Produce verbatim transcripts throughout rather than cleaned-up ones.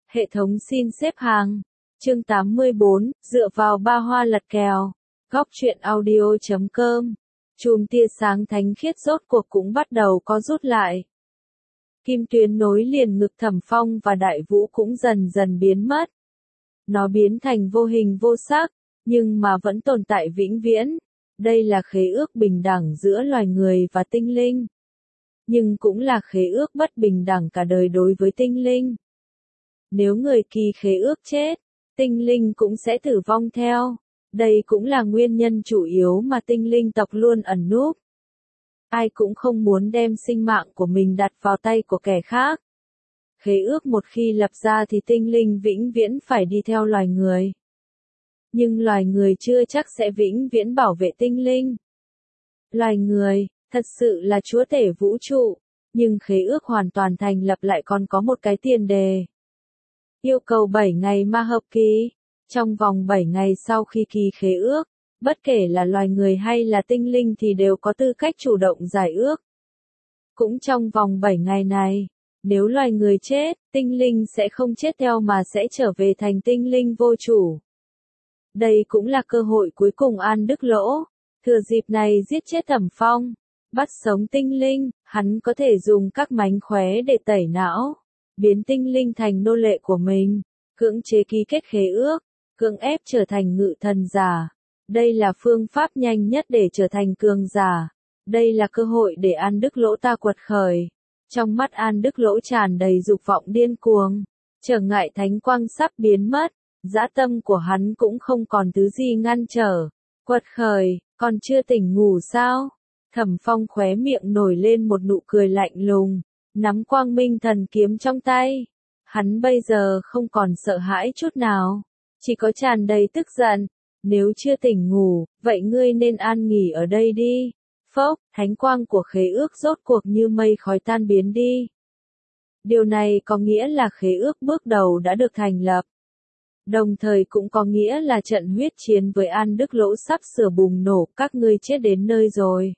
Hệ thống xin xếp hàng. Chương tám mươi bốn, dựa vào ba hoa lật kèo. Góc truyện audio chấm com. Chùm tia sáng thánh khiết rốt cuộc cũng bắt đầu co rút lại. Kim tuyến nối liền ngực Thẩm Phong và Đại Vũ cũng dần dần biến mất. Nó biến thành vô hình vô sắc, nhưng mà vẫn tồn tại vĩnh viễn. Đây là khế ước bình đẳng giữa loài người và tinh linh. Nhưng cũng là khế ước bất bình đẳng cả đời đối với tinh linh. Nếu người ký khế ước chết, tinh linh cũng sẽ tử vong theo. Đây cũng là nguyên nhân chủ yếu mà tinh linh tộc luôn ẩn núp. Ai cũng không muốn đem sinh mạng của mình đặt vào tay của kẻ khác. Khế ước một khi lập ra thì tinh linh vĩnh viễn phải đi theo loài người. Nhưng loài người chưa chắc sẽ vĩnh viễn bảo vệ tinh linh. Loài người, thật sự là chúa tể vũ trụ, nhưng khế ước hoàn toàn thành lập lại còn có một cái tiền đề. Yêu cầu bảy ngày ma hợp kỳ. Trong vòng bảy ngày sau khi ký khế ước, bất kể là loài người hay là tinh linh thì đều có tư cách chủ động giải ước. Cũng trong vòng bảy ngày này, nếu loài người chết, tinh linh sẽ không chết theo mà sẽ trở về thành tinh linh vô chủ. Đây cũng là cơ hội cuối cùng An Đức Lỗ, thừa dịp này giết chết Thẩm Phong, bắt sống tinh linh, hắn có thể dùng các mánh khóe để tẩy não, biến tinh linh thành nô lệ của mình, cưỡng chế ký kết khế ước, cưỡng ép trở thành ngự thần giả. Đây là phương pháp nhanh nhất để trở thành cường giả. Đây là cơ hội để An Đức Lỗ ta quật khởi. Trong mắt An Đức Lỗ tràn đầy dục vọng điên cuồng. Trở ngại thánh quang sắp biến mất. Dã tâm của hắn cũng không còn thứ gì ngăn trở. Quật khởi, còn chưa tỉnh ngủ sao? Thẩm Phong khóe miệng nổi lên một nụ cười lạnh lùng. Nắm quang minh thần kiếm trong tay. Hắn bây giờ không còn sợ hãi chút nào. Chỉ có tràn đầy tức giận. Nếu chưa tỉnh ngủ, vậy ngươi nên an nghỉ ở đây đi. Phốc, thánh quang của khế ước rốt cuộc như mây khói tan biến đi. Điều này có nghĩa là khế ước bước đầu đã được thành lập. Đồng thời cũng có nghĩa là trận huyết chiến với An Đức Lỗ sắp sửa bùng nổ, các ngươi chết đến nơi rồi.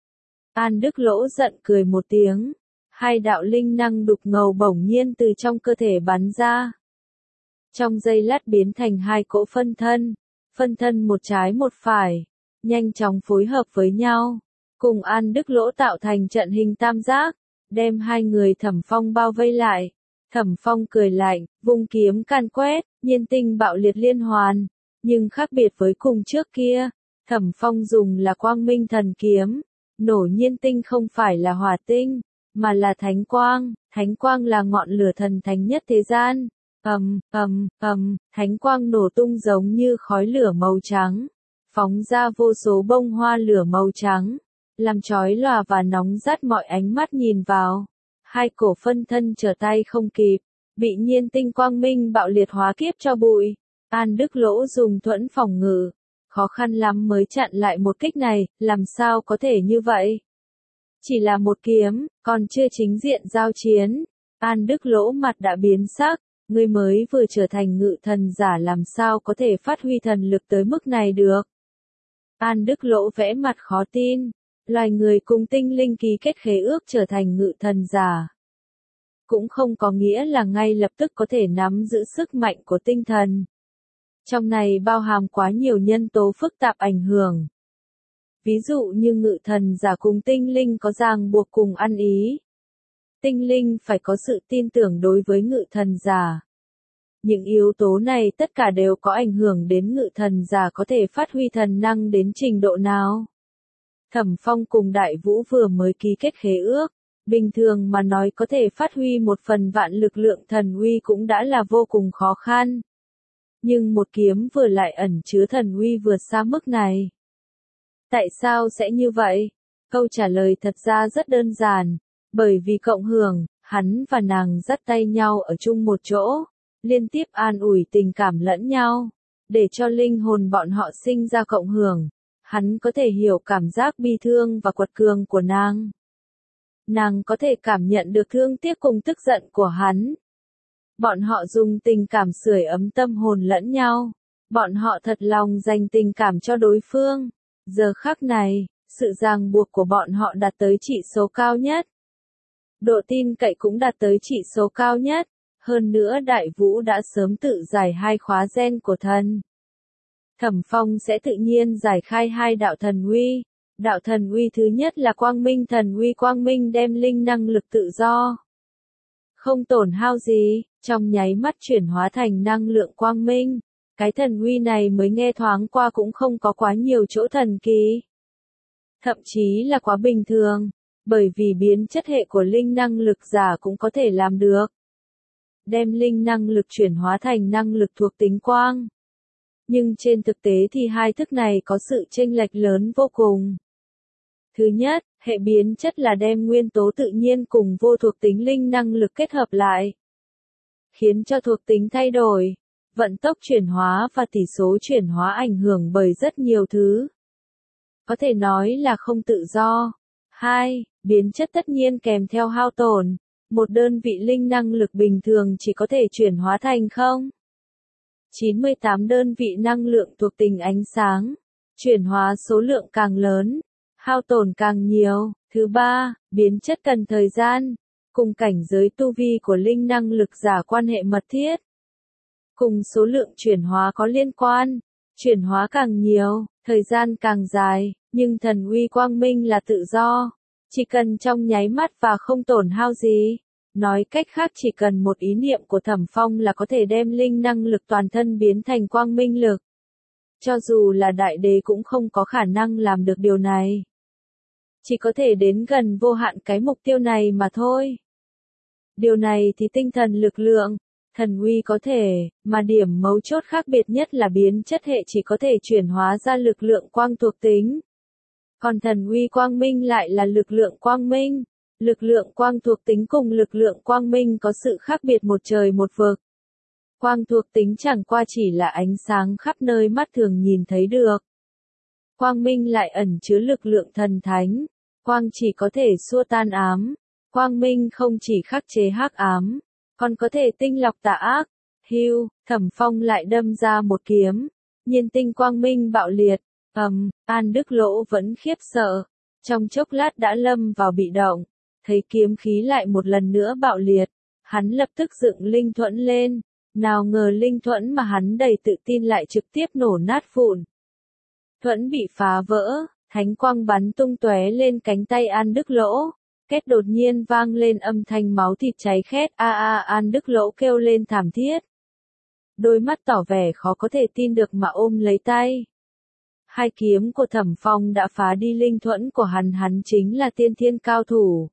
An Đức Lỗ giận cười một tiếng. Hai đạo linh năng đục ngầu bỗng nhiên từ trong cơ thể bắn ra. Trong giây lát biến thành hai cỗ phân thân. Phân thân một trái một phải, nhanh chóng phối hợp với nhau, cùng An Đức Lỗ tạo thành trận hình tam giác, đem hai người Thẩm Phong bao vây lại. Thẩm Phong cười lạnh, vung kiếm can quét, nhiên tinh bạo liệt liên hoàn, nhưng khác biệt với cùng trước kia, Thẩm Phong dùng là quang minh thần kiếm, nổ nhiên tinh không phải là hỏa tinh, mà là thánh quang, thánh quang là ngọn lửa thần thánh nhất thế gian. Ầm, ầm, ầm, thánh quang nổ tung giống như khói lửa màu trắng, phóng ra vô số bông hoa lửa màu trắng, làm chói lòa và nóng rát mọi ánh mắt nhìn vào. Hai cổ phân thân trở tay không kịp, bị nhiên tinh quang minh bạo liệt hóa kiếp cho bụi. An Đức Lỗ dùng thuẫn phòng ngự, khó khăn lắm mới chặn lại một kích này, làm sao có thể như vậy? Chỉ là một kiếm, còn chưa chính diện giao chiến. An Đức Lỗ mặt đã biến sắc. Ngươi mới vừa trở thành ngự thần giả làm sao có thể phát huy thần lực tới mức này được. An Đức Lỗ vẽ mặt khó tin. Loài người cùng tinh linh ký kết khế ước trở thành ngự thần giả. Cũng không có nghĩa là ngay lập tức có thể nắm giữ sức mạnh của tinh thần. Trong này bao hàm quá nhiều nhân tố phức tạp ảnh hưởng. Ví dụ như ngự thần giả cùng tinh linh có ràng buộc cùng ăn ý. Tinh linh phải có sự tin tưởng đối với ngự thần giả. Những yếu tố này tất cả đều có ảnh hưởng đến ngự thần giả có thể phát huy thần năng đến trình độ nào. Thẩm Phong cùng Đại Vũ vừa mới ký kết khế ước, bình thường mà nói có thể phát huy một phần vạn lực lượng thần uy cũng đã là vô cùng khó khăn. Nhưng một kiếm vừa lại ẩn chứa thần uy vượt xa mức này. Tại sao sẽ như vậy? Câu trả lời thật ra rất đơn giản. Bởi vì cộng hưởng, hắn và nàng dắt tay nhau ở chung một chỗ, liên tiếp an ủi tình cảm lẫn nhau, để cho linh hồn bọn họ sinh ra cộng hưởng. Hắn có thể hiểu cảm giác bi thương và quật cường của nàng. Nàng có thể cảm nhận được thương tiếc cùng tức giận của hắn. Bọn họ dùng tình cảm sưởi ấm tâm hồn lẫn nhau. Bọn họ thật lòng dành tình cảm cho đối phương. Giờ khắc này, sự ràng buộc của bọn họ đạt tới chỉ số cao nhất. Độ tin cậy cũng đạt tới chỉ số cao nhất. Hơn nữa Đại Vũ đã sớm tự giải hai khóa gen của thần. Thẩm Phong sẽ tự nhiên giải khai hai đạo thần uy. Đạo thần uy thứ nhất là quang minh thần uy, quang minh đem linh năng lực tự do. Không tổn hao gì, trong nháy mắt chuyển hóa thành năng lượng quang minh. Cái thần uy này mới nghe thoáng qua cũng không có quá nhiều chỗ thần kỳ. Thậm chí là quá bình thường, bởi vì biến chất hệ của linh năng lực giả cũng có thể làm được. Đem linh năng lực chuyển hóa thành năng lực thuộc tính quang. Nhưng trên thực tế thì hai thức này có sự chênh lệch lớn vô cùng. Thứ nhất, hệ biến chất là đem nguyên tố tự nhiên cùng vô thuộc tính linh năng lực kết hợp lại, khiến cho thuộc tính thay đổi, vận tốc chuyển hóa và tỷ số chuyển hóa ảnh hưởng bởi rất nhiều thứ. Có thể nói là không tự do. Hai, biến chất tất nhiên kèm theo hao tổn. Một đơn vị linh năng lực bình thường chỉ có thể chuyển hóa thành không. chín mươi tám đơn vị năng lượng thuộc tính ánh sáng. Chuyển hóa số lượng càng lớn, hao tổn càng nhiều. Thứ ba, biến chất cần thời gian, cùng cảnh giới tu vi của linh năng lực giả quan hệ mật thiết. Cùng số lượng chuyển hóa có liên quan, chuyển hóa càng nhiều, thời gian càng dài, nhưng thần uy quang minh là tự do. Chỉ cần trong nháy mắt và không tổn hao gì. Nói cách khác chỉ cần một ý niệm của Thẩm Phong là có thể đem linh năng lực toàn thân biến thành quang minh lực. Cho dù là đại đế cũng không có khả năng làm được điều này. Chỉ có thể đến gần vô hạn cái mục tiêu này mà thôi. Điều này thì tinh thần lực lượng, thần uy có thể, mà điểm mấu chốt khác biệt nhất là biến chất hệ chỉ có thể chuyển hóa ra lực lượng quang thuộc tính. Còn thần uy quang minh lại là lực lượng quang minh. Lực lượng quang thuộc tính cùng lực lượng quang minh có sự khác biệt một trời một vực. Quang thuộc tính chẳng qua chỉ là ánh sáng khắp nơi mắt thường nhìn thấy được. Quang minh lại ẩn chứa lực lượng thần thánh. Quang chỉ có thể xua tan ám. Quang minh không chỉ khắc chế hắc ám, còn có thể tinh lọc tà ác. Hưu, Thẩm Phong lại đâm ra một kiếm. Nhiên tinh quang minh bạo liệt. Ầm, An Đức Lỗ vẫn khiếp sợ. Trong chốc lát đã lâm vào bị động. Thấy kiếm khí lại một lần nữa bạo liệt. Hắn lập tức dựng linh thuẫn lên. Nào ngờ linh thuẫn mà hắn đầy tự tin lại trực tiếp nổ nát vụn. Thuẫn bị phá vỡ, thánh quang bắn tung tóe lên cánh tay An Đức Lỗ. Kết đột nhiên vang lên âm thanh máu thịt cháy khét, a a An Đức Lỗ kêu lên thảm thiết. Đôi mắt tỏ vẻ khó có thể tin được mà ôm lấy tay. Hai kiếm của Thẩm Phong đã phá đi linh thuẫn của hắn, hắn chính là tiên thiên cao thủ.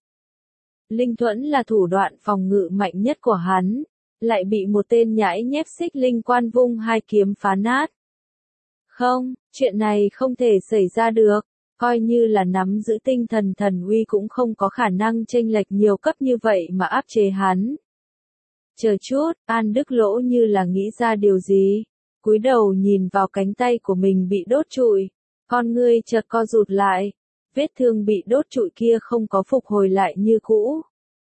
Linh thuẫn là thủ đoạn phòng ngự mạnh nhất của hắn, lại bị một tên nhãi nhép xích linh quan vung hai kiếm phá nát. Không, chuyện này không thể xảy ra được, coi như là nắm giữ tinh thần thần uy cũng không có khả năng chênh lệch nhiều cấp như vậy mà áp chế hắn. Chờ chút, An Đức Lỗ như là nghĩ ra điều gì, cúi đầu nhìn vào cánh tay của mình bị đốt trụi, con ngươi chợt co rụt lại, vết thương bị đốt trụi kia không có phục hồi lại như cũ.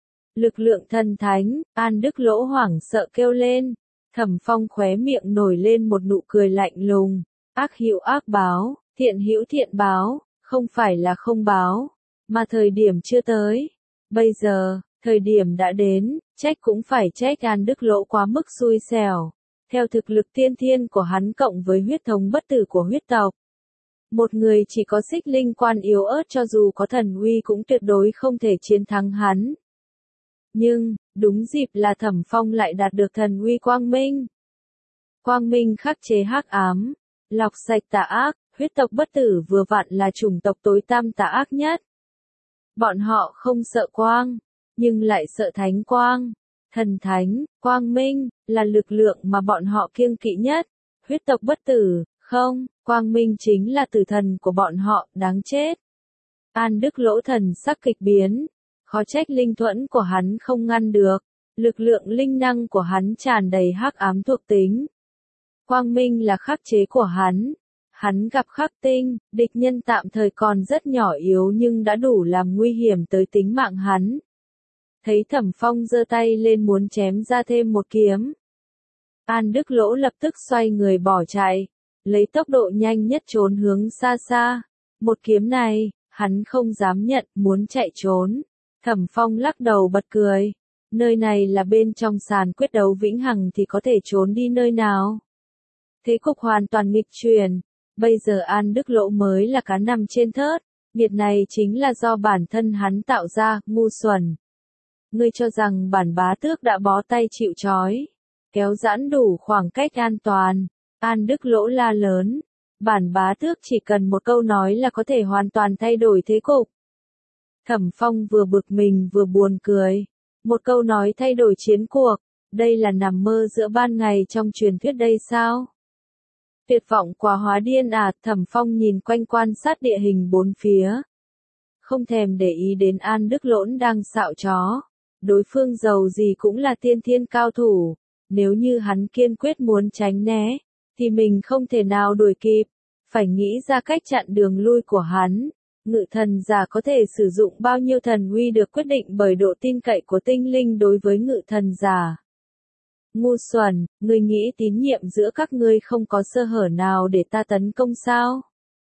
Lực lượng thần thánh, An Đức Lỗ hoảng sợ kêu lên. Thẩm Phong khóe miệng nổi lên một nụ cười lạnh lùng. Ác hữu ác báo, thiện hữu thiện báo, không phải là không báo, mà thời điểm chưa tới. Bây giờ, thời điểm đã đến, trách cũng phải trách An Đức Lỗ quá mức xui xẻo. Theo thực lực tiên thiên của hắn cộng với huyết thống bất tử của huyết tộc. Một người chỉ có xích linh quan yếu ớt cho dù có thần uy cũng tuyệt đối không thể chiến thắng hắn. Nhưng, đúng dịp là Thẩm Phong lại đạt được thần uy quang minh. Quang minh khắc chế hắc ám, lọc sạch tà ác, huyết tộc bất tử vừa vặn là chủng tộc tối tăm tà ác nhất. Bọn họ không sợ quang, nhưng lại sợ thánh quang. Thần thánh, quang minh, là lực lượng mà bọn họ kiêng kỵ nhất. Huyết tộc bất tử, không, quang minh chính là tử thần của bọn họ, đáng chết. An Đức Lỗ thần sắc kịch biến. Khó trách linh thuẫn của hắn không ngăn được. Lực lượng linh năng của hắn tràn đầy hắc ám thuộc tính. Quang minh là khắc chế của hắn. Hắn gặp khắc tinh, địch nhân tạm thời còn rất nhỏ yếu nhưng đã đủ làm nguy hiểm tới tính mạng hắn. Thấy Thẩm Phong giơ tay lên muốn chém ra thêm một kiếm. An Đức Lỗ lập tức xoay người bỏ chạy, lấy tốc độ nhanh nhất trốn hướng xa xa. Một kiếm này, hắn không dám nhận, muốn chạy trốn. Thẩm Phong lắc đầu bật cười. Nơi này là bên trong sàn quyết đấu vĩnh hằng thì có thể trốn đi nơi nào. Thế cục hoàn toàn nghịch chuyển. Bây giờ An Đức Lỗ mới là cá nằm trên thớt. Nghiệt này chính là do bản thân hắn tạo ra, ngu xuẩn. Ngươi cho rằng bản bá tước đã bó tay chịu trói, kéo giãn đủ khoảng cách an toàn. An Đức Lỗ la lớn. Bản bá tước chỉ cần một câu nói là có thể hoàn toàn thay đổi thế cục. Thẩm Phong vừa bực mình vừa buồn cười. Một câu nói thay đổi chiến cuộc. Đây là nằm mơ giữa ban ngày trong truyền thuyết đây sao? Tuyệt vọng quả hóa điên à, Thẩm Phong nhìn quanh quan sát địa hình bốn phía. Không thèm để ý đến An Đức Lỗn đang xạo chó. Đối phương giàu gì cũng là tiên thiên cao thủ. Nếu như hắn kiên quyết muốn tránh né, thì mình không thể nào đuổi kịp. Phải nghĩ ra cách chặn đường lui của hắn. Ngự thần giả có thể sử dụng bao nhiêu thần uy được quyết định bởi độ tin cậy của tinh linh đối với ngự thần giả. Ngu xuẩn, ngươi nghĩ tín nhiệm giữa các ngươi không có sơ hở nào để ta tấn công sao?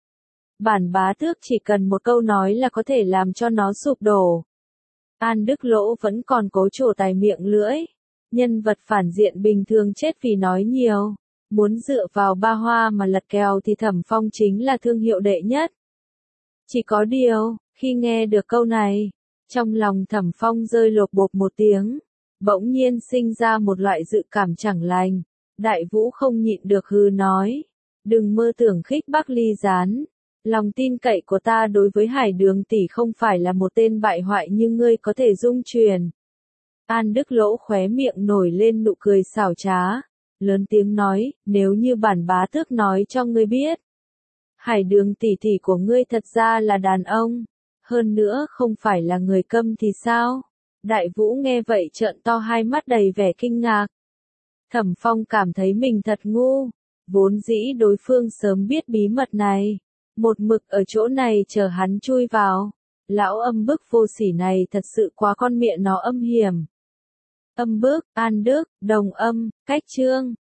Bản bá tước chỉ cần một câu nói là có thể làm cho nó sụp đổ. An Đức Lỗ vẫn còn cố trổ tài miệng lưỡi. Nhân vật phản diện bình thường chết vì nói nhiều. Muốn dựa vào ba hoa mà lật kèo thì Thẩm Phong chính là thương hiệu đệ nhất. Chỉ có điều, khi nghe được câu này, trong lòng Thẩm Phong rơi lột bột một tiếng. Bỗng nhiên sinh ra một loại dự cảm chẳng lành. Đại Vũ không nhịn được hừ nói. Đừng mơ tưởng khích bác ly gián. Lòng tin cậy của ta đối với Hải Đường tỷ không phải là một tên bại hoại như ngươi có thể dung truyền. An Đức Lỗ khóe miệng nổi lên nụ cười xảo trá. Lớn tiếng nói, nếu như bản bá tước nói cho ngươi biết. Hải Đường tỷ tỷ của ngươi thật ra là đàn ông. Hơn nữa không phải là người câm thì sao? Đại Vũ nghe vậy trợn to hai mắt đầy vẻ kinh ngạc. Thẩm Phong cảm thấy mình thật ngu. Vốn dĩ đối phương sớm biết bí mật này. Một mực ở chỗ này chờ hắn chui vào. Lão âm bức vô sỉ này thật sự quá con miệng nó âm hiểm. Âm bức, An Đức, Đồng Âm, Cách Chương.